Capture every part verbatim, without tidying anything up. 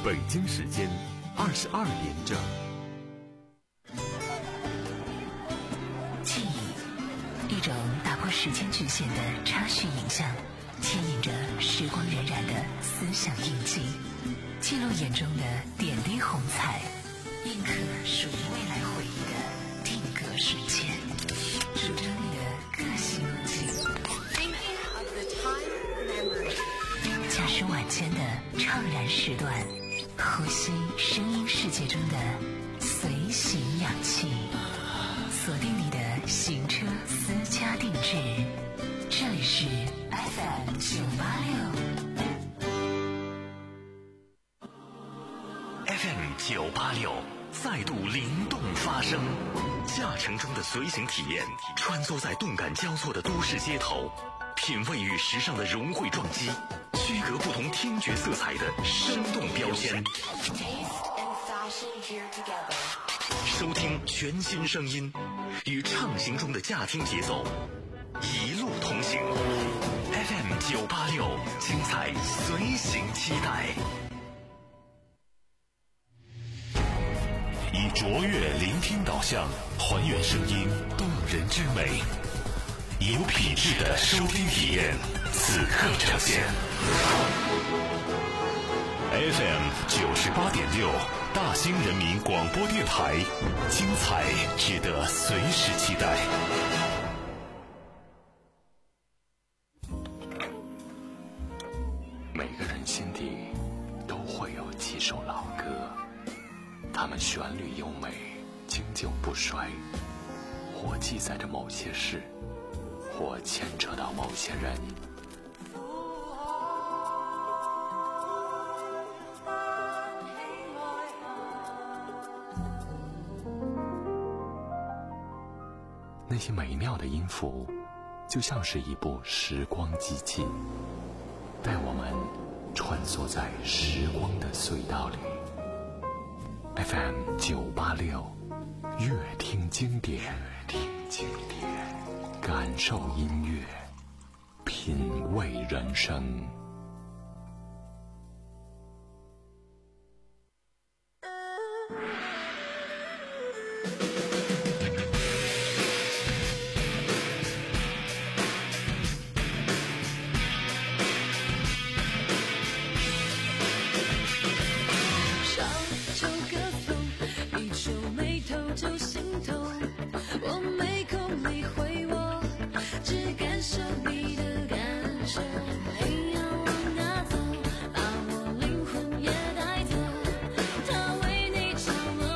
北京时间二十二点整。 记忆，一种打破时间局限的插叙影像，牵引着时光荏苒的思想印记，记录眼中的点滴红彩，印刻属于未来回忆的定格瞬间，主张你的个性路径。驾驶晚间的怅然时段，呼吸声音世界中的随行氧气，锁定你的行车私家定制，这里是 F M 九八六 F M 九八六再度灵动发声，驾乘中的随行体验，穿梭在动感交错的都市街头，品味与时尚的融汇撞击，区隔不同听觉色彩的生动标签，收听全新声音，与畅行中的驾听节奏一路同行。 F M 九八六精彩随行期待， 以卓越聆听导向还原声音动人之美，有品质的收听体验此刻呈现。 F M 九十八点六大兴人民广播电台，精彩值得随时期待。 每个人心底都会有几首老歌，它们旋律优美，经久不衰，或记载着某些事，或牵扯到某些人。那些美妙的音符，就像是一部时光机器，带我们穿梭在时光的隧道里。F M 九八六，乐听经典，乐听经典，感受音乐，品味人生。 把我灵魂也带走，他为你降落。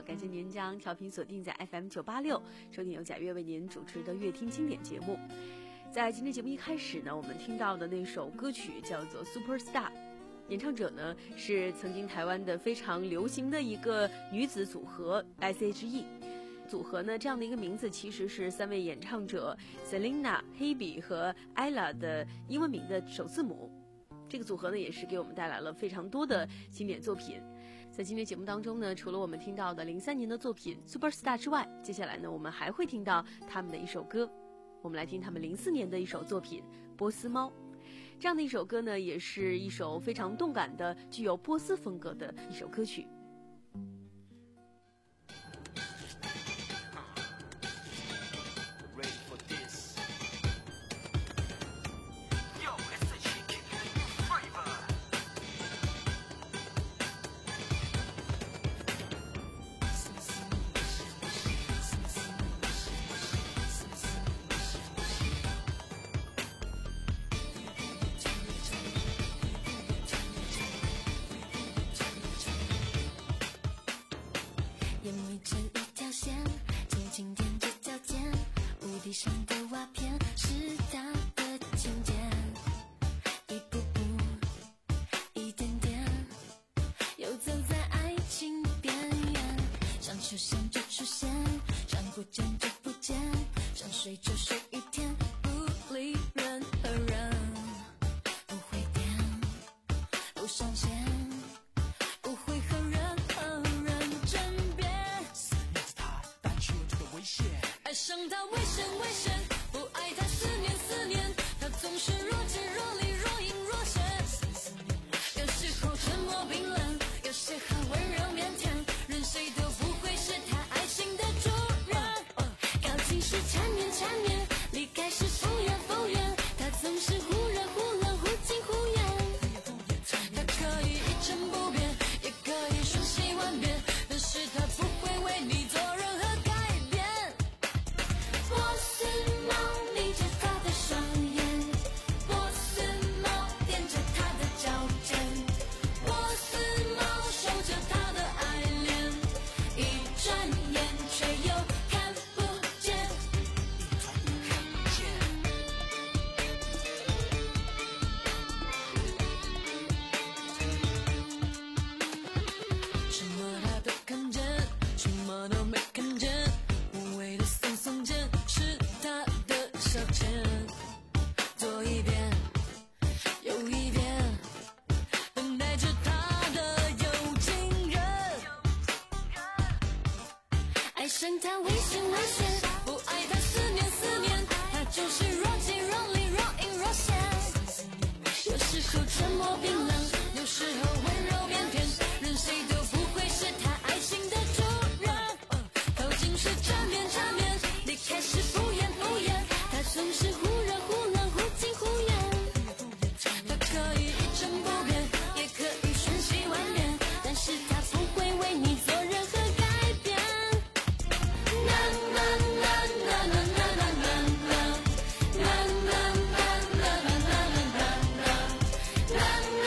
感谢您将调频锁定在 F M 九八六，收听由贾跃为您主持的乐听经典节目。在今天节目一开始呢，我们听到的那首歌曲叫做 Superstar， 演唱者呢是曾经台湾的非常流行的一个女子组合 S H E。组合呢，这样的一个名字其实是三位演唱者 Selena、Hebe 和 Ella 的英文名的首字母。这个组合呢，也是给我们带来了非常多的经典作品。在今天节目当中呢，除了我们听到的零三年的作品 Superstar 之外，接下来呢，我们还会听到他们的一首歌。我们来听他们零四年的一首作品《波斯猫》。这样的一首歌呢，也是一首非常动感的、具有波斯风格的一首歌曲。 眼围成一条线，接近踮着脚尖，屋顶上的瓦片是他的琴键，一步步，一点点，游走在爱情边缘，想出现就出现，想不见就不见，想睡就睡一天，不理任何人，不会变，不上线。爱上他危险危险，不爱他思念思念，他总是若即若离若隐若现，有时候沉默冰冷，有时候温柔腼腆，任谁都不会是他爱情的主人。靠近时缠绵缠绵，离开时敷衍敷衍，他总是忽热忽冷忽近忽远，他可以一成不变，也可以瞬息万变，但是他不会为你做任何波斯猫眯着他的双眼，波斯猫踮着他的脚尖，波斯猫守着他的爱恋，一转眼却又看不见，看不见。什么他都看见，什么都没看见，无谓的耸耸肩是他的消遣，左一边右一边，等待着他的有情人。爱上他危险危险，不爱他思念思念，他就是若即若离若隐若现，有时候沉默冰冷，有时候温柔腼腆，任谁都不会是他爱情的主人。靠近时缠绵缠绵，离开时敷衍敷衍，他总是忽热忽冷忽近忽远，他可以一成不变，也可以瞬息万变，但是他不会为你做任何改变。啦啦啦啦啦啦啦啦啦啦啦啦啦啦啦啦啦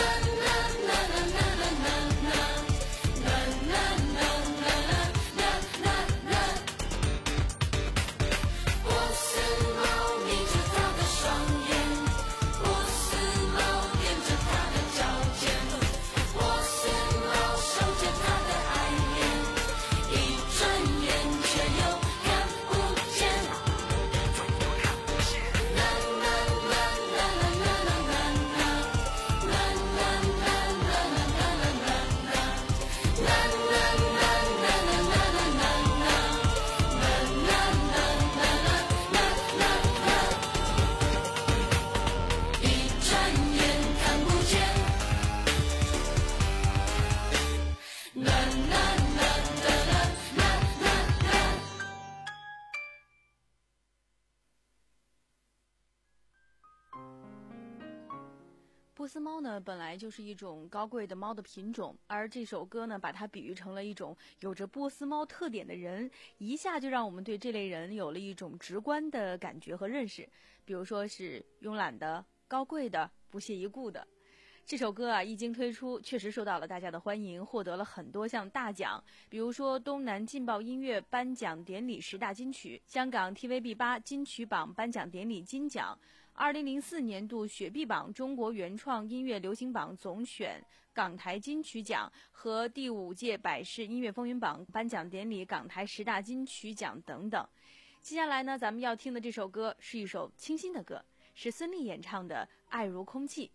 波斯猫呢，本来就是一种高贵的猫的品种，而这首歌呢，把它比喻成了一种有着波斯猫特点的人，一下就让我们对这类人有了一种直观的感觉和认识。比如说是慵懒的、高贵的、不屑一顾的。 这首歌啊，一经推出，确实受到了大家的欢迎，获得了很多项大奖，比如说东南劲爆音乐颁奖典礼十大金曲、香港 T V B 八金曲榜颁奖典礼金奖、二零零四年度雪碧榜中国原创音乐流行榜总选港台金曲奖和第五届百事音乐风云榜颁奖典礼港台十大金曲奖等等。接下来呢，咱们要听的这首歌是一首清新的歌，是孙俪演唱的《爱如空气》。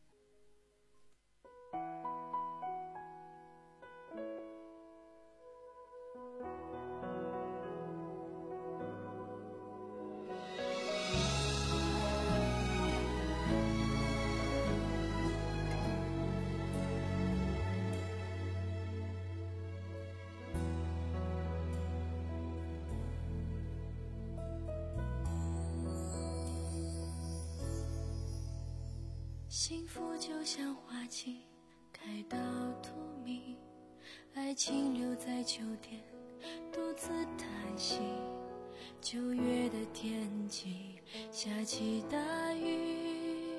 幸福就像花期开到荼蘼，爱情留在秋天独自叹息。九月的天气下起大雨，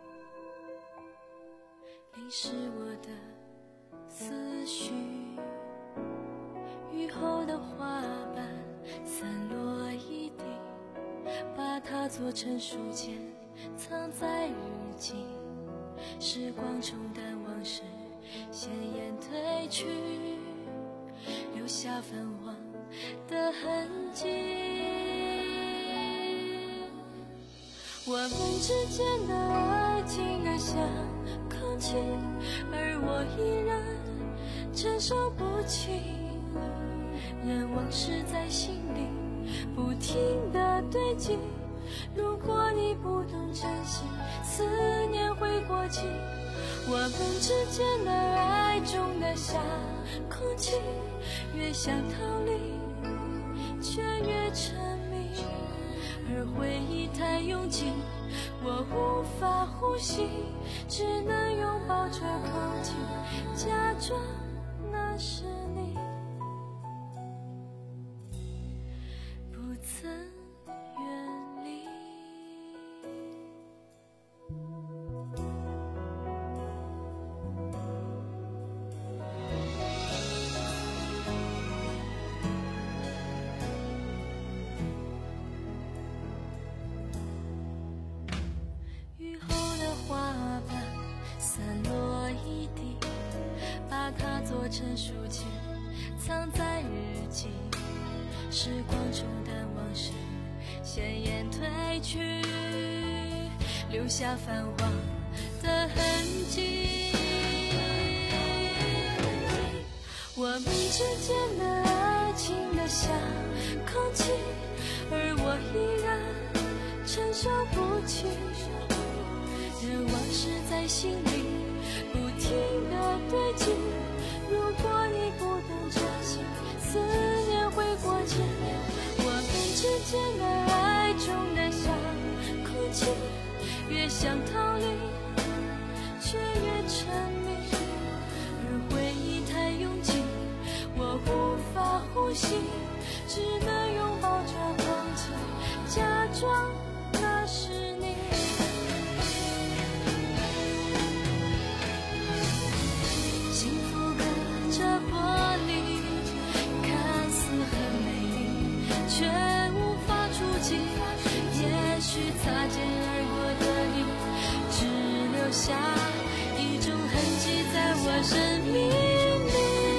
淋湿我的思绪。雨后的花瓣散落一地，把它做成书签藏在日记。时光冲淡往事，鲜艳褪去，留下泛黄的痕迹。我们之间的爱静得像空气，而我依然承受不起，任往事在心里不停地堆积。如果你不懂珍惜，思念会过期。我们之间的爱重得像空气，越想逃离却越沉迷，而回忆太拥挤，我无法呼吸，只能拥抱着空气，假装那是你，不曾远离。雨后的花瓣散落一地，把它做成书签藏在日记。时光冲淡往事，鲜艳褪去，留下泛黄的痕迹。我们之间的爱情得像空气，而我依然承受不起，任往事在心里不停地堆积。如果你不懂珍惜，思念会过期。我们之间的爱重得像空气，越想逃离却越沉迷，而回忆太拥挤，我无法呼吸，只能拥抱着空气，假装那是你。幸福隔着玻璃，看似很美丽，却无法触及。也许擦肩而过的你，只留下一种痕迹在我生命里。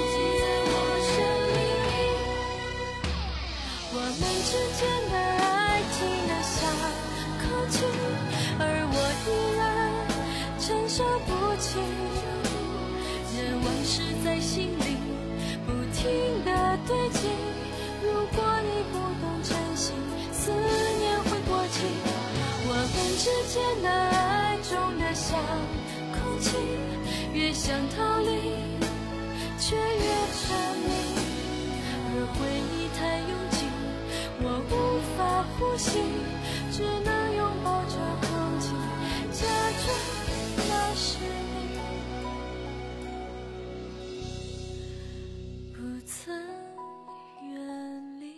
我们之间的爱情得像空气，而我依然承受不起，任往事在心里不停地堆积。如果你不懂珍惜，思念会过期。我们之间的爱重得像空气，越想逃离却越沉迷，而回忆太拥挤，我无法呼吸，只能拥抱着空气，假装那是你，不曾远离。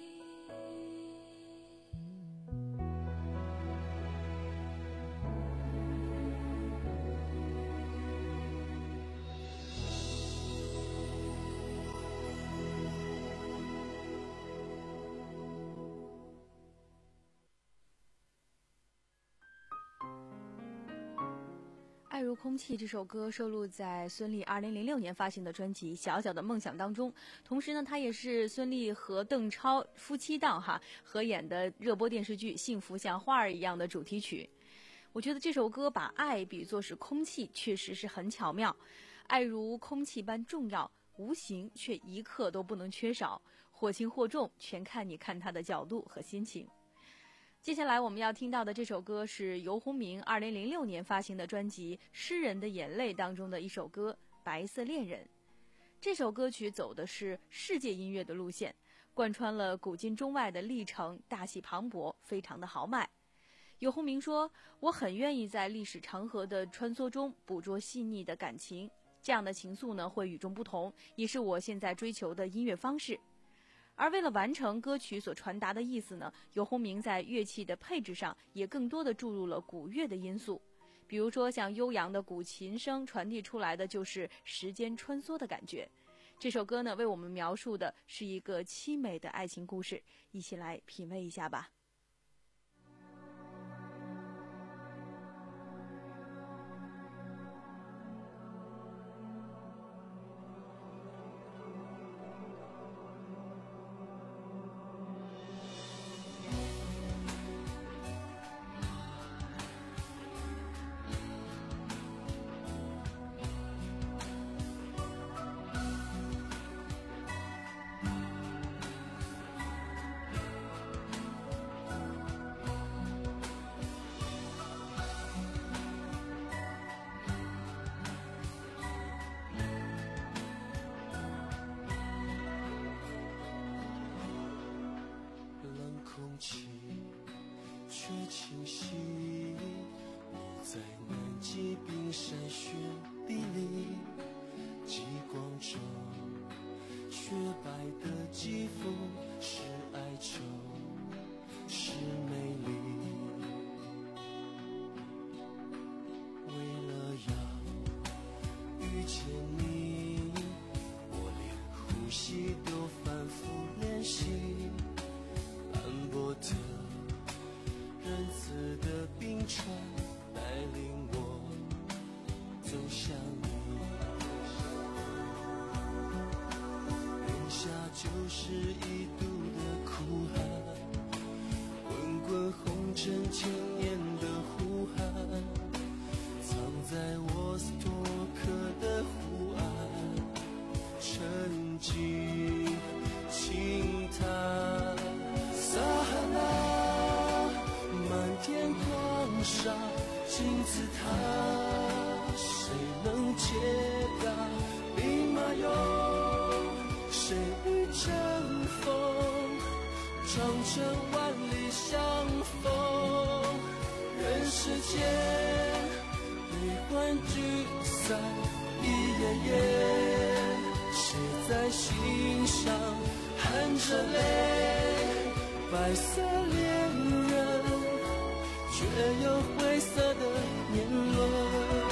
爱如空气这首歌收录在孙俪二零零六年发行的专辑《小小的梦想》当中，同时呢，它也是孙俪和邓超夫妻档哈合演的热播电视剧《幸福像花儿一样》的主题曲。我觉得这首歌把爱比作是空气，确实是很巧妙。爱如空气般重要，无形却一刻都不能缺少，或轻或重，全看你看它的角度和心情。接下来我们要听到的这首歌是游鸿明二零零六年发行的专辑《诗人的眼泪》当中的一首歌《白色恋人》。这首歌曲走的是世界音乐的路线，贯穿了古今中外的历程，大气磅礴，非常的豪迈。游鸿明说，我很愿意在历史长河的穿梭中捕捉细腻的感情，这样的情愫呢会与众不同，也是我现在追求的音乐方式。而为了完成歌曲所传达的意思呢，游鸿明在乐器的配置上也更多的注入了古乐的因素，比如说像悠扬的古琴声传递出来的就是时间穿梭的感觉。这首歌呢为我们描述的是一个凄美的爱情故事，一起来品味一下吧。 空气却清晰，你在南极冰山雪地里，极光中雪白的肌肤是哀愁，是美丽。为了要遇见你，我连呼吸都反复练习，斑驳的仁慈的冰川带领我走向你，零下就是一度的酷寒，滚滚红尘千年的呼喊，藏在沃斯托克的湖岸，沉寂轻叹撒哈拉，满天光沙金字塔，谁能解答兵马俑？谁与争锋？长城万里相逢，人世间悲欢聚散一页页，谁在心上含着泪？白色恋人，却有灰色的年轮。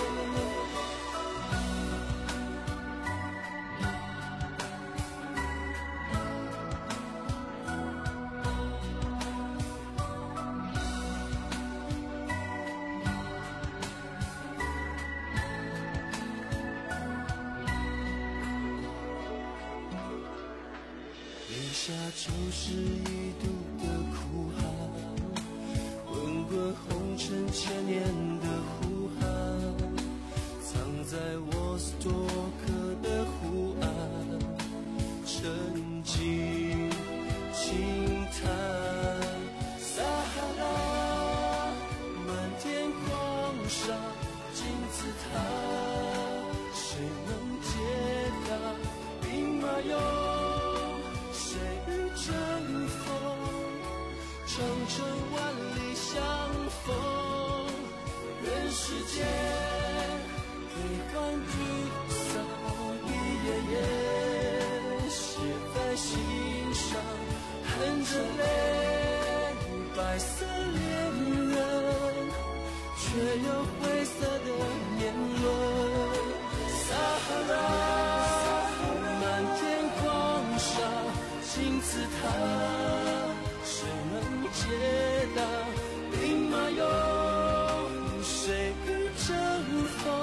零下就是一度的酷寒，滚滚红尘千年的呼喊，藏在沃斯托克的湖岸，沉寂轻叹撒哈拉，满天光沙金字塔，谁能解答兵马俑？谁与争锋？长城万里相逢，人世间悲欢聚散一页页，写在心上含着泪。白色恋人，却有灰色的年轮。撒哈拉，满天光沙金字塔，谁能解答兵马俑？谁与争锋？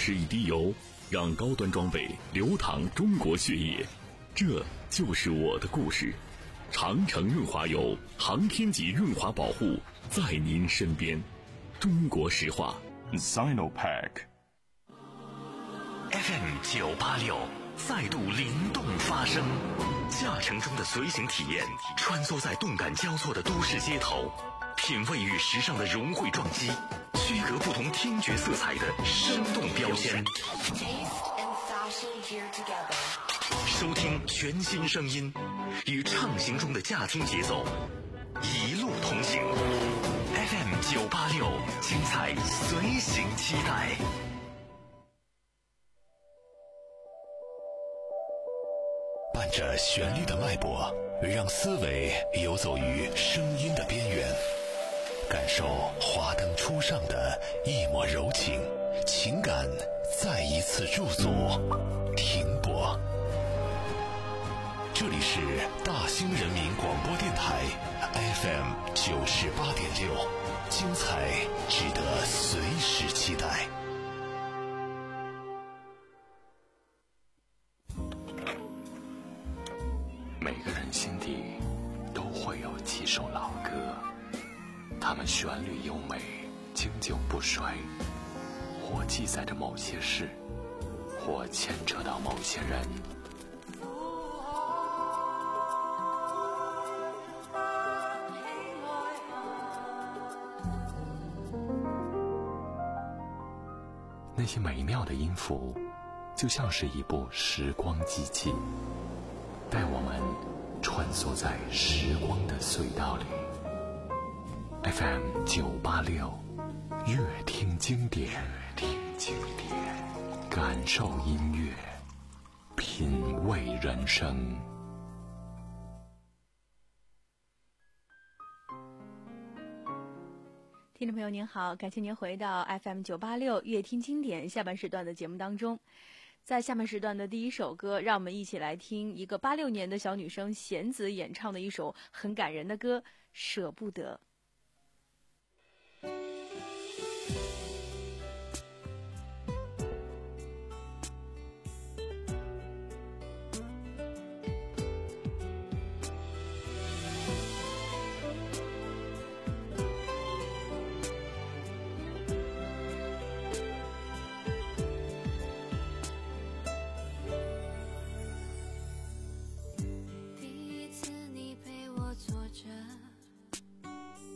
是一滴油，让高端装备流淌中国血液。这就是我的故事。长城润滑油，航天级润滑保护，在您身边。中国石化 Sinopec F M 九八六再度灵动发声，驾乘中的随行体验，穿梭在动感交错的都市街头，品味与时尚的融汇撞击，区隔不同听觉色彩的生动标签。收听全新声音，与畅行中的驾听节奏，一路同行。F M 九八六，精彩随行期待。 伴着旋律的脉搏，让思维游走于声音的边缘，感受华灯初上的一抹柔情，情感再一次驻足停泊。这里是大兴人民广播电台 F M 九十八点六，精彩值得随时期待。 每个人心底都会有几首老歌，它们旋律优美，经久不衰，或记载着某些事，或牵扯到某些人。那些美妙的音符，就像是一部时光机器，带我们穿梭在时光的隧道里。F M 九八六，乐听经典，听经典，感受音乐，品味人生。 听众朋友您好，感谢您回到 F M 九八六乐听经典下半时段的节目当中。在下半时段的第一首歌，让我们一起来听一个八六年的小女生弦子演唱的一首很感人的歌《舍不得》。 第一次你陪我坐着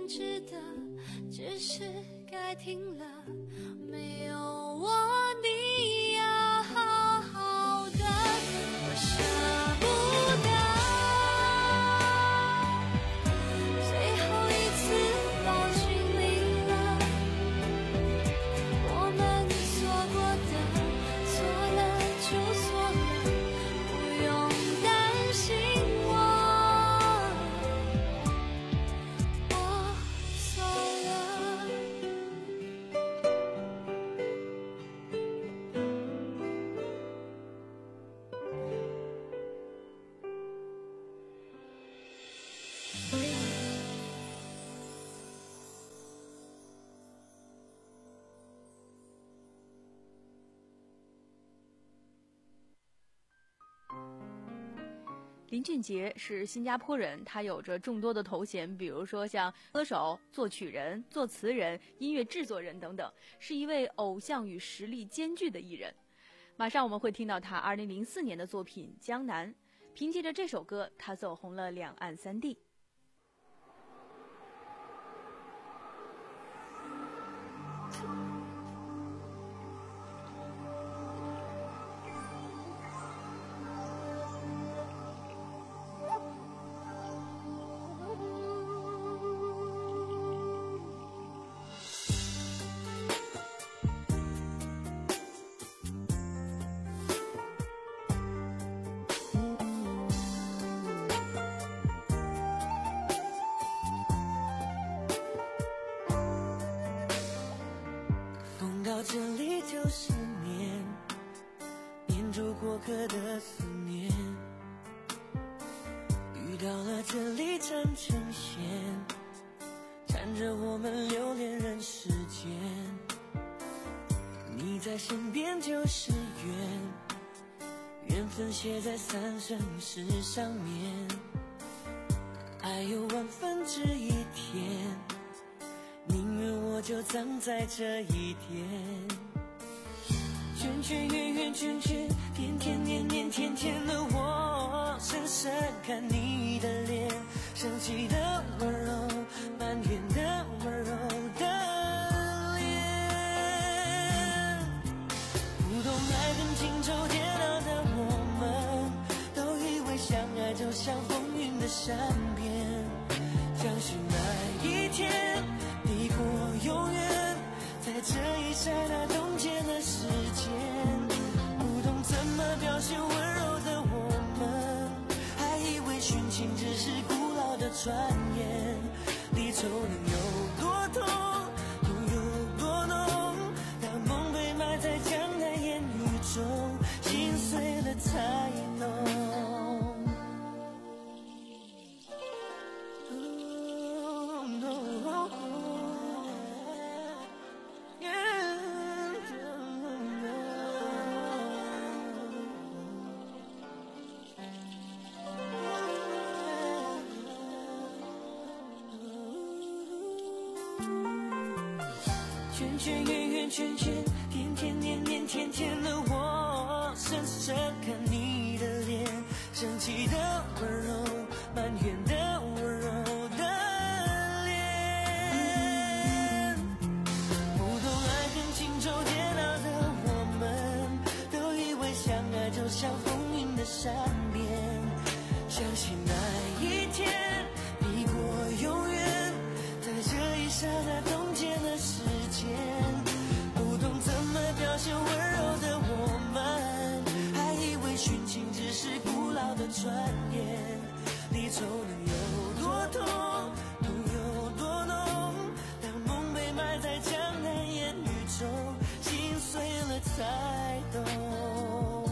坚持的只是该停了，没有我你要好好的，我舍不得最后一次抱紧你了，我们错过的错了就错了，不用担心我我走了。 林俊杰是新加坡人，他有着众多的头衔，比如说像歌手、作曲人、作词人、音乐制作人等等，是一位偶像与实力兼具的艺人。马上我们会听到他二零零四年的作品《江南》，凭借着这首歌，他走红了两岸三地。 到这里就是念，念住过客的思念，遇到了这里缠成线，缠着我们留恋人世间。你在身边就是缘，缘分写在三生石上面，爱有万分之一天，宁愿我就葬在这一天。圈圈圆圆圈圈，天天年年天天的我，深深看你的脸，生气的温柔，埋怨的温柔的脸。不懂爱恨情仇煎熬的我们，都以为相爱就像风云的善变，相信那一天抵过永远，在这一刹那冻结了时间。不懂怎么表现温柔的我们，还以为殉情只是古老的传言。离愁能有多痛，痛有多浓，当梦被埋在江南烟雨中，心碎了才浓。圈圈圆圆圈圈，天天年年天天的我，深深看你的脸，生气的温柔，埋怨的温柔的脸。不懂爱恨情仇煎熬的我们，都以为相爱就像风云的善变，相信那一天抵过永远，在这一刹那冻结了时间。不懂怎么表现温柔的我们，还以为殉情只是古老的传言。离愁能有多痛，痛有多浓，当梦被埋在江南烟雨中，心碎了才懂。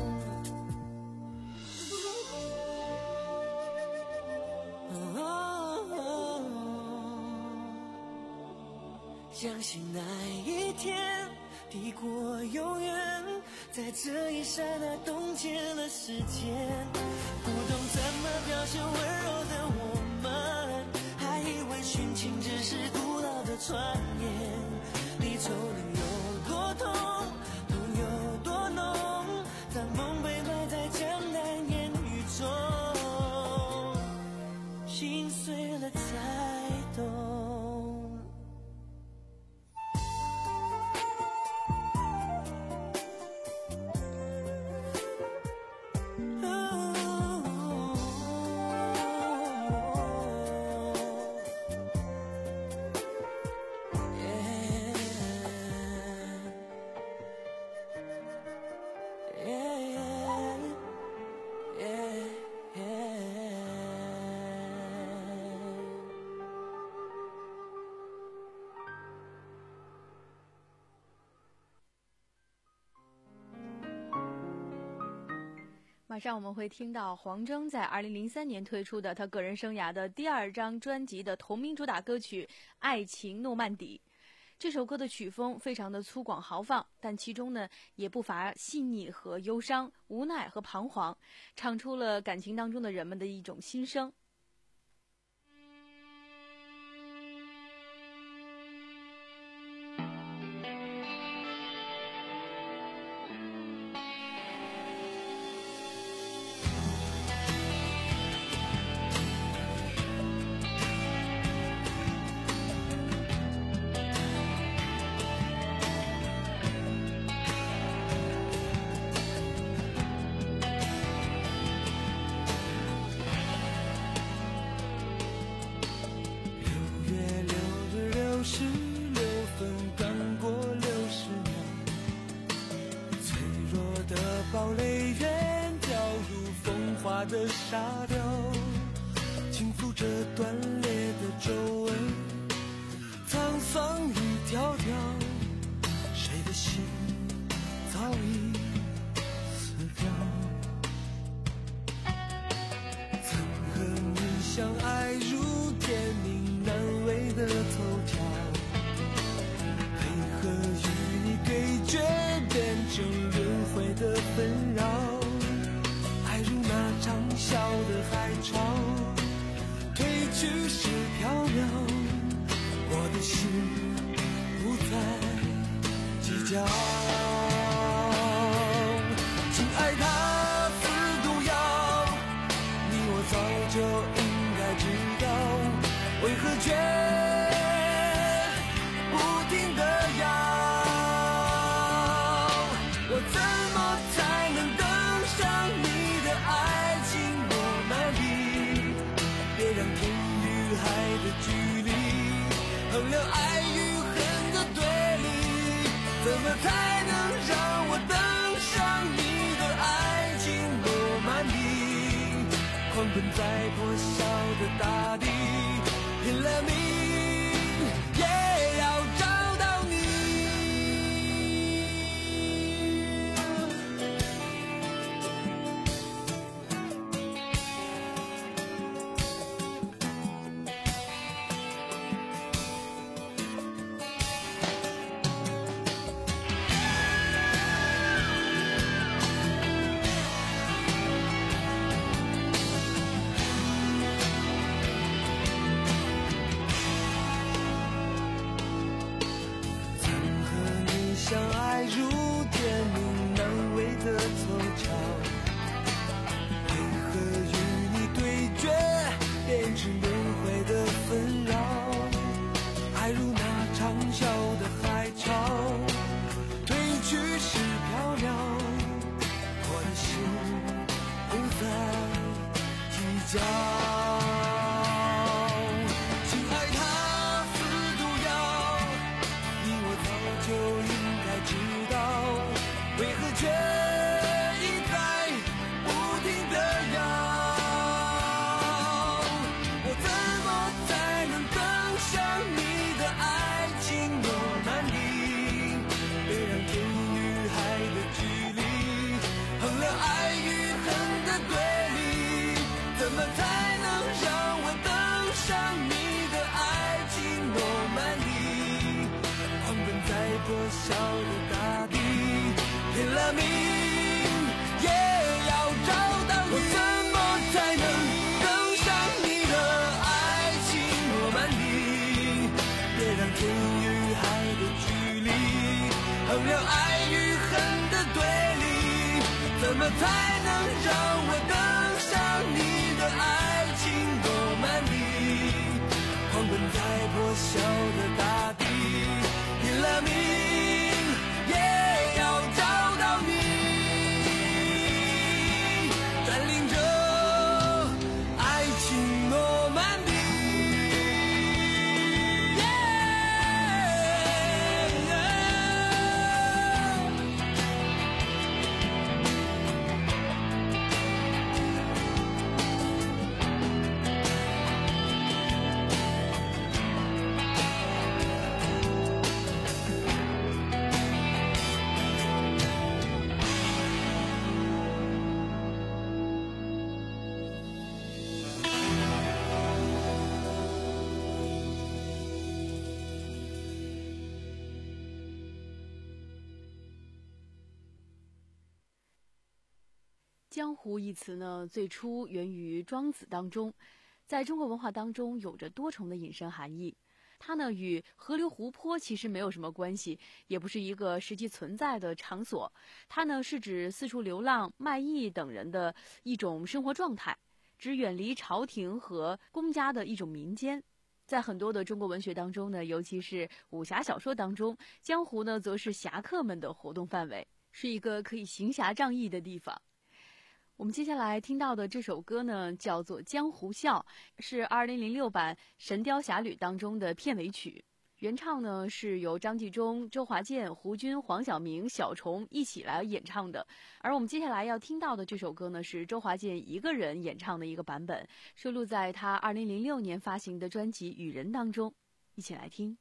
相信那一天抵过永远，在这一刹那冻结了时间。不懂怎么表现温柔的我们，还以为殉情只是古老的传言。离愁能有多痛，痛有多浓，当梦被埋在江南烟雨中，心碎了才懂。 马上我们会听到黄征在二零零三年推出的他个人生涯的第二张专辑的同名主打歌曲《爱情诺曼底》。这首歌的曲风非常的粗犷豪放，但其中呢也不乏细腻和忧伤、无奈和彷徨，唱出了感情当中的人们的一种心声。 堡垒远掉入风化的沙雕，轻抚着断裂的皱纹，沧桑一条条，谁的心早已死掉。曾和你相爱如天命难违的头条，为何与你对决变成轮回的纷扰？爱如那长啸的海潮，退去时缥缈，我的心不再计较。亲爱它似毒药，你我早就应该知道，为何却衡量爱与恨的对立，怎么才能让我登上你的爱情诺曼底？狂奔在破晓的大地，拼了命也要找到你。相爱如天命难违的凑巧，为何与你对决变成轮回的纷扰？爱如那长啸的海潮，退去时缥缈，我的心不再计较。却一再不停地摇，我怎么才能登上你的爱情诺曼底？别让天与海的距离衡量爱与恨的对立，怎么才能让我登上你的爱情诺曼底？狂奔在破晓的大地，拼了命也要找到你。我怎么才能登上你的爱情诺曼底？别让天与海的距离衡量爱与恨的对立，怎么才能让我登上你的爱情诺曼底？狂奔在破晓的大地，拼了命也要找到你，占领着爱情诺曼底。 江湖一词呢，最初源于庄子当中，在中国文化当中有着多重的引申含义。它呢与河流湖泊其实没有什么关系，也不是一个实际存在的场所。它呢是指四处流浪、卖艺等人的一种生活状态，指远离朝廷和公家的一种民间。在很多的中国文学当中呢，尤其是武侠小说当中，江湖呢则是侠客们的活动范围，是一个可以行侠仗义的地方。我们接下来听到的这首歌呢，叫做《江湖笑》，是二零零六版《神雕侠侣》当中的片尾曲。原唱呢是由张纪中、周华健、胡军、黄晓明、小虫一起来演唱的。而我们接下来要听到的这首歌呢，是周华健一个人演唱的一个版本，收录在他二零零六年发行的专辑《雨人》当中。一起来听。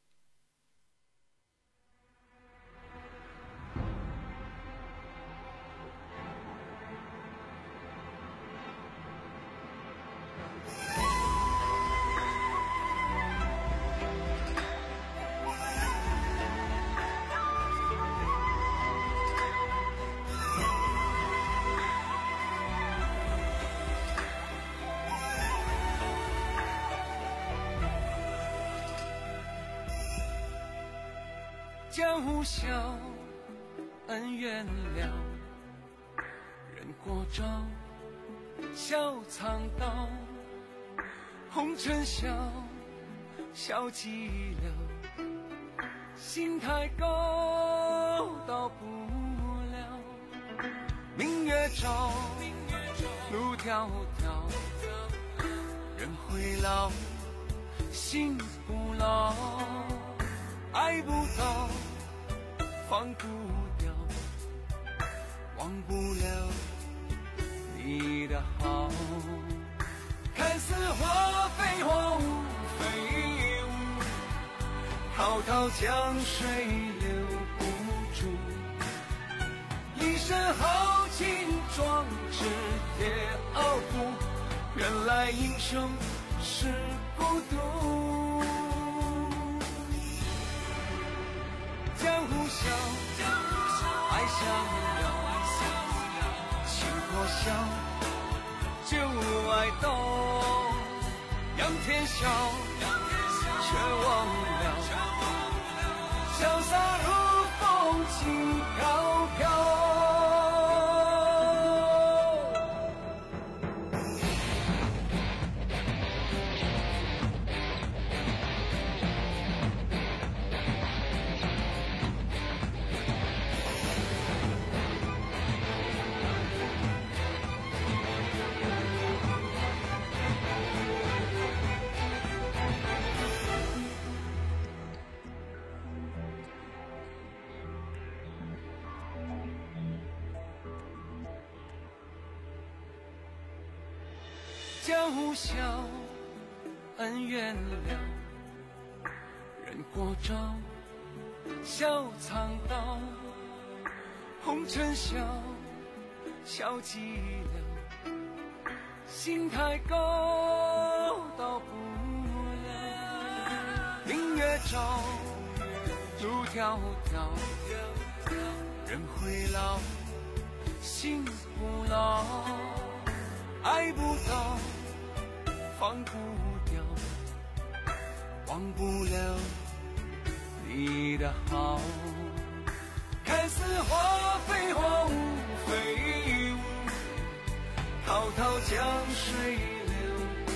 江湖笑，恩怨了，人过招，笑藏刀，红尘笑，笑寂寥，心太高，到不了。明月照，路迢迢，人会老，心不老，爱不到，放不掉，忘不了你的好。看似花非花，雾非雾，滔滔江水留不住。一身豪情壮志铁傲骨，原来英雄是孤独。江湖笑，爱逍遥，情破晓，旧爱动，仰天笑，却忘了潇洒如风轻飘飘。江湖笑，恩怨了，人过招，笑藏刀，红尘笑，笑寂寥，心太高，到不了。明月照，路迢迢，人会老，心不老，爱不到，放不掉，忘不了你的好。看似花非花，雾非雾，滔滔江水留不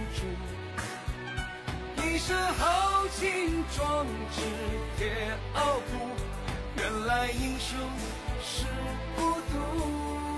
住。一身豪情壮志铁傲骨，原来英雄是孤独。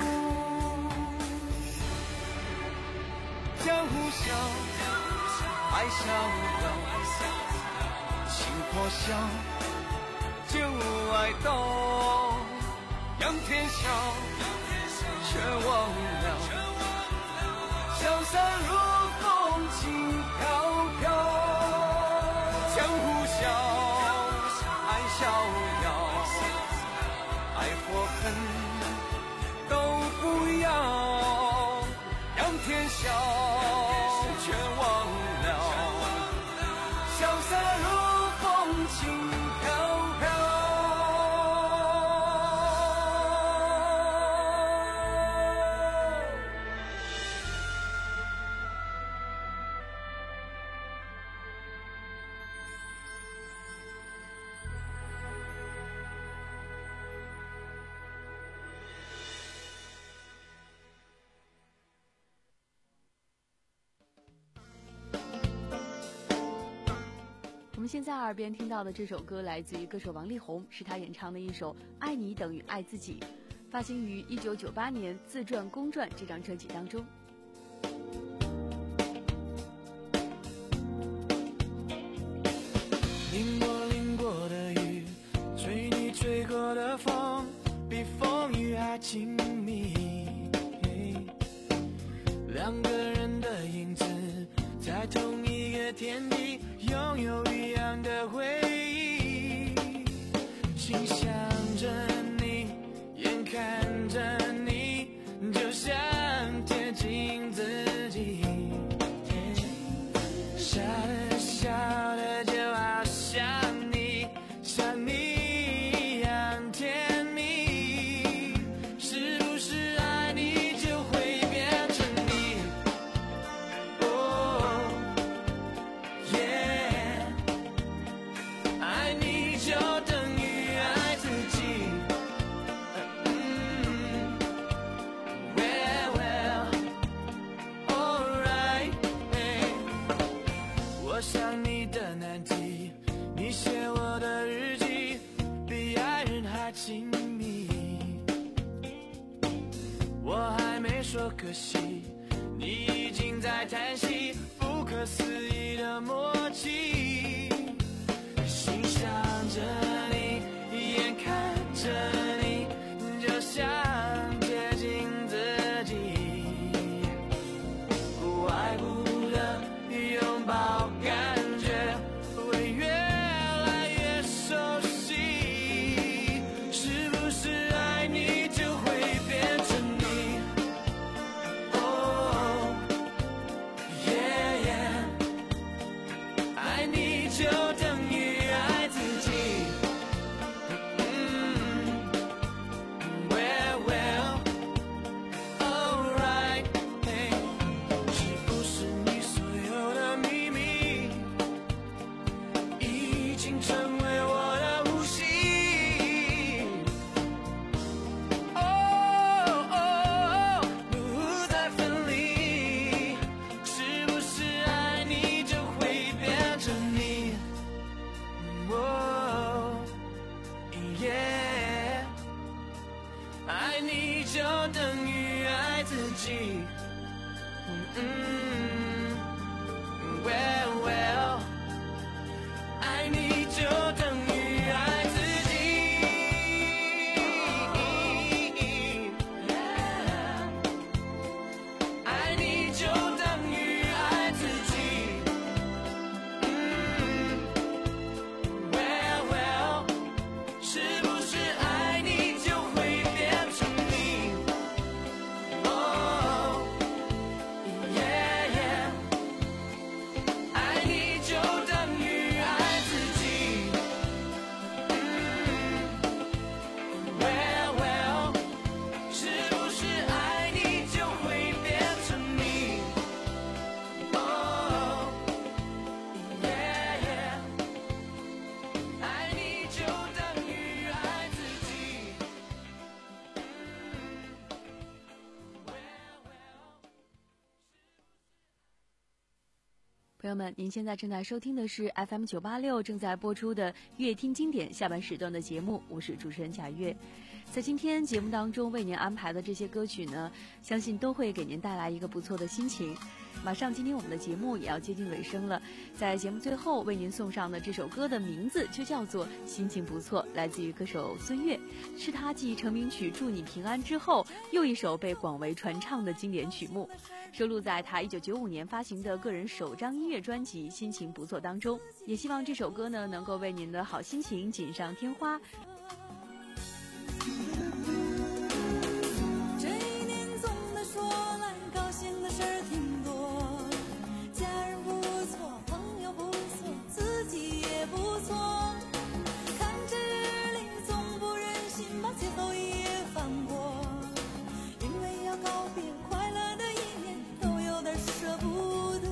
江湖笑，爱逍遥，情破晓，旧爱动，仰天笑，却忘了潇洒如风轻飘飘。江湖笑，爱逍遥，爱或恨都不要，仰天笑，却忘了潇洒如风轻飘飘。 们现在耳边听到的这首歌来自于歌手王力宏，是他演唱的一首《爱你等于爱自己》，发行于一九九八年《自传公传》这张专辑当中。 淋过淋过的雨，吹你吹过的风，比风雨还亲密。两个人的影子，在同一个天地，拥有一样的回忆。心想着你，眼看着你，就像贴近自己。笑的笑的就好像你，像你一样甜蜜。是不是爱你就会变成你？哦，耶，爱你就等于爱自己。嗯 ，well well alright。我想你的难题，你写我的日记，比爱人还亲密。我还没说可惜，你已经在叹息，不可思议的默契。心想着你，眼看着你，就像接近自己。外部的拥抱感觉会越来越熟悉。是不是爱你就会变成你？哦，耶耶，爱你就等于爱自己。嗯 ，well well alright。是不是你所有的秘密，已经成为我的呼吸？哦哦，不再分离。是不是爱你就会变成你？哦，耶，爱你就等于爱自己。嗯 ，well well， 爱你就等于爱自己。爱你就等于爱自己。嗯 ，well well， 是不是爱你就会变成你？哦。耶耶，爱你就等于爱自己。嗯 ，well well， 是不是爱你就会变成你？哦，耶耶，爱你就等于爱自己。嗯 ，well well。 朋友们，您现在正在收听的是 F M 九八六正在播出的乐听经典下半时段的节目，我是主持人贾月。在今天节目当中为您安排的这些歌曲呢，相信都会给您带来一个不错的心情。马上今天我们的节目也要接近尾声了，在节目最后为您送上的这首歌的名字就叫做《心情不错》，来自于歌手孙悦，是他继成名曲《祝你平安》之后又一首被广为传唱的经典曲目，收录在他一九九五年发行的个人首张音乐专辑《心情不错》当中。也希望这首歌呢能够为您的好心情锦上添花。 这一年总的说来，高兴的事儿挺多，家人不错，朋友不错，自己也不错。看着日历，总不忍心把最后一页翻过，因为要告别快乐的一年，都有点舍不得。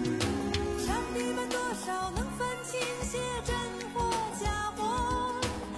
场地们多少能分清写真或假货，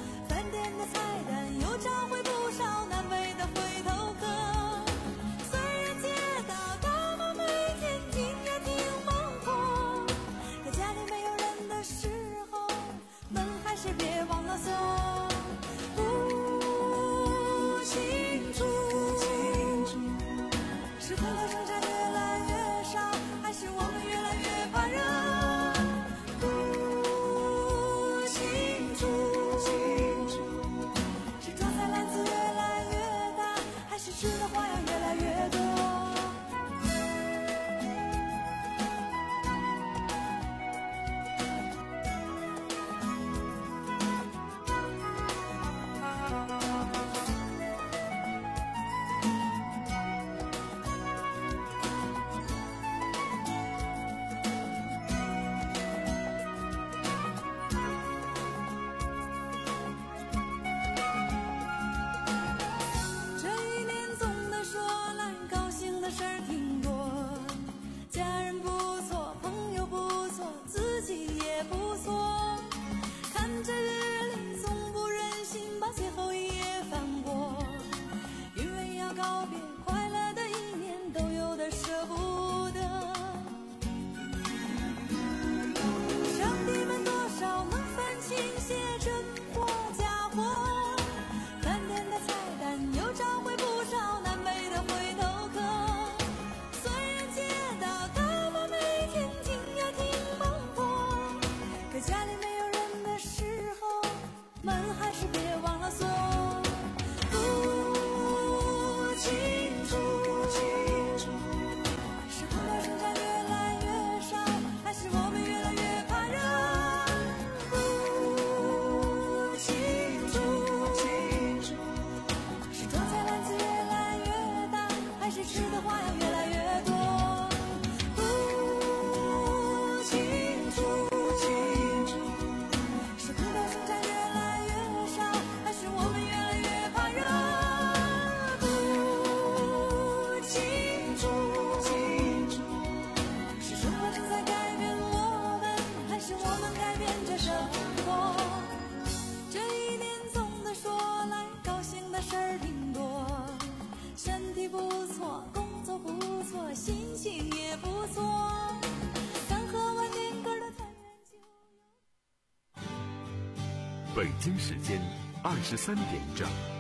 时候，门还是别忘了锁。不清楚，是碰到人家越来越少，还是我们越来越怕热？不清楚，是种菜篮子越来越大，还是吃的花样越来越多？不清楚，是碰到生产越来越少，还是我们越来越怕热？不清楚，是生活正在改变我们，还是我们改变着生活？这一年总的说来，高兴的事儿挺多，身体不错，工作不错，心情也不错。刚喝完点歌的太原就有。 北京时间二十三点整。